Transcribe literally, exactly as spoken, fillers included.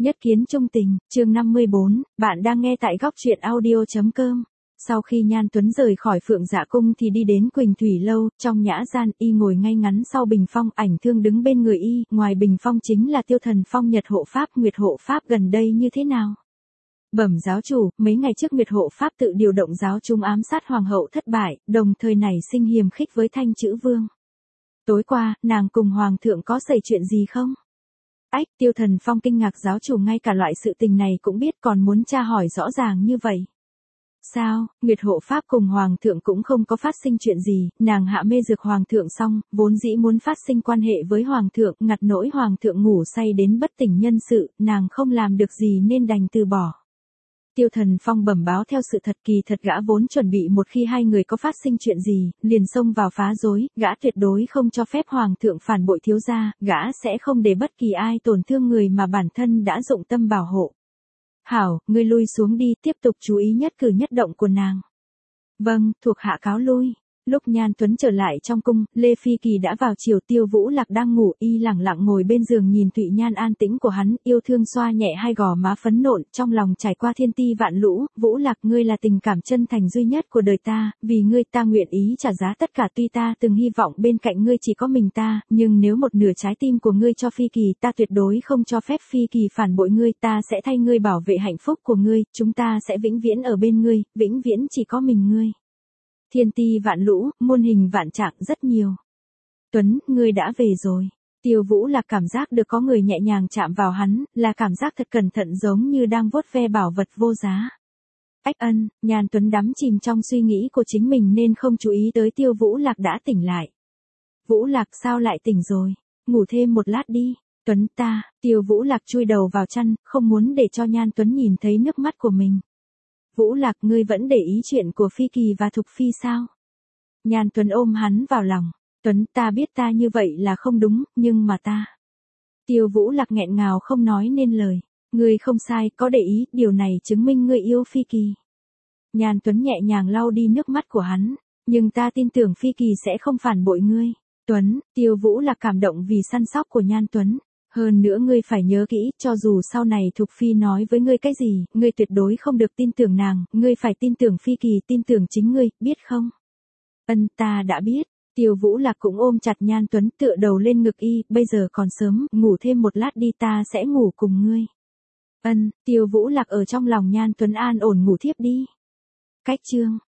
Nhất kiến trung tình, chương năm mươi bốn, bạn đang nghe tại góc truyện audio chấm com. Sau khi Nhan Tuấn rời khỏi Phượng Dạ Cung thì đi đến Quỳnh Thủy Lâu, trong nhã gian, y ngồi ngay ngắn sau bình phong, Ảnh Thương đứng bên người y, ngoài bình phong chính là Tiêu Thần Phong Nhật hộ pháp, Nguyệt hộ pháp gần đây như thế nào? Bẩm giáo chủ, mấy ngày trước Nguyệt hộ pháp tự điều động giáo chúng ám sát hoàng hậu thất bại, đồng thời nảy sinh hiềm khích với Thanh Chữ Vương. Tối qua, nàng cùng hoàng thượng có xảy chuyện gì không? Ách, Tiêu Thần Phong kinh ngạc, giáo chủ ngay cả loại sự tình này cũng biết, còn muốn tra hỏi rõ ràng như vậy. Sao, Nguyệt hộ pháp cùng hoàng thượng cũng không có phát sinh chuyện gì, nàng hạ mê dược hoàng thượng xong, vốn dĩ muốn phát sinh quan hệ với hoàng thượng, ngặt nỗi hoàng thượng ngủ say đến bất tỉnh nhân sự, nàng không làm được gì nên đành từ bỏ. Tiêu Thần Phong bẩm báo theo sự thật, kỳ thật gã vốn chuẩn bị một khi hai người có phát sinh chuyện gì, liền xông vào phá rối, gã tuyệt đối không cho phép hoàng thượng phản bội thiếu gia, gã sẽ không để bất kỳ ai tổn thương người mà bản thân đã dụng tâm bảo hộ. Hảo, ngươi lui xuống đi, tiếp tục chú ý nhất cử nhất động của nàng. Vâng, thuộc hạ cáo lui. Lúc Nhan Tuấn trở lại trong cung, Lê Phi Kỳ đã vào chiều, Tiêu Vũ Lạc đang ngủ, y lẳng lặng ngồi bên giường nhìn Thụy Nhan an tĩnh của hắn, yêu thương xoa nhẹ hai gò má phấn nộn, trong lòng trải qua thiên ti vạn lũ. Vũ Lạc, ngươi là tình cảm chân thành duy nhất của đời ta, vì ngươi ta nguyện ý trả giá tất cả, tuy ta từng hy vọng bên cạnh ngươi chỉ có mình ta, nhưng nếu một nửa trái tim của ngươi cho Phi Kỳ, ta tuyệt đối không cho phép Phi Kỳ phản bội ngươi, ta sẽ thay ngươi bảo vệ hạnh phúc của ngươi, chúng ta sẽ vĩnh viễn ở bên ngươi, vĩnh viễn chỉ có mình ngươi. Thiên ti vạn lũ, muôn hình vạn trạng rất nhiều. Tuấn, ngươi đã về rồi. Tiêu Vũ Lạc cảm giác được có người nhẹ nhàng chạm vào hắn, là cảm giác thật cẩn thận giống như đang vuốt ve bảo vật vô giá. Ách ân, Nhan Tuấn đắm chìm trong suy nghĩ của chính mình nên không chú ý tới Tiêu Vũ Lạc đã tỉnh lại. Vũ Lạc, sao lại tỉnh rồi? Ngủ thêm một lát đi. Tuấn ta, Tiêu Vũ Lạc chui đầu vào chăn, không muốn để cho Nhan Tuấn nhìn thấy nước mắt của mình. Vũ Lạc, ngươi vẫn để ý chuyện của Phi Kỳ và Thục Phi sao? Nhan Tuấn ôm hắn vào lòng. Tuấn, ta biết ta như vậy là không đúng, nhưng mà ta... Tiêu Vũ Lạc nghẹn ngào không nói nên lời. Ngươi không sai, có để ý, điều này chứng minh ngươi yêu Phi Kỳ. Nhan Tuấn nhẹ nhàng lau đi nước mắt của hắn. Nhưng ta tin tưởng Phi Kỳ sẽ không phản bội ngươi. Tuấn, Tiêu Vũ Lạc cảm động vì săn sóc của Nhan Tuấn. Hơn nữa ngươi phải nhớ kỹ, cho dù sau này Thục Phi nói với ngươi cái gì, ngươi tuyệt đối không được tin tưởng nàng, ngươi phải tin tưởng Phi Kỳ, tin tưởng chính ngươi, biết không? Ân, ta đã biết. Tiêu Vũ Lạc cũng ôm chặt Nhan Tuấn, tựa đầu lên ngực y, bây giờ còn sớm, ngủ thêm một lát đi, ta sẽ ngủ cùng ngươi. Ân, Tiêu Vũ Lạc ở trong lòng Nhan Tuấn an ổn ngủ thiếp đi. Cách chương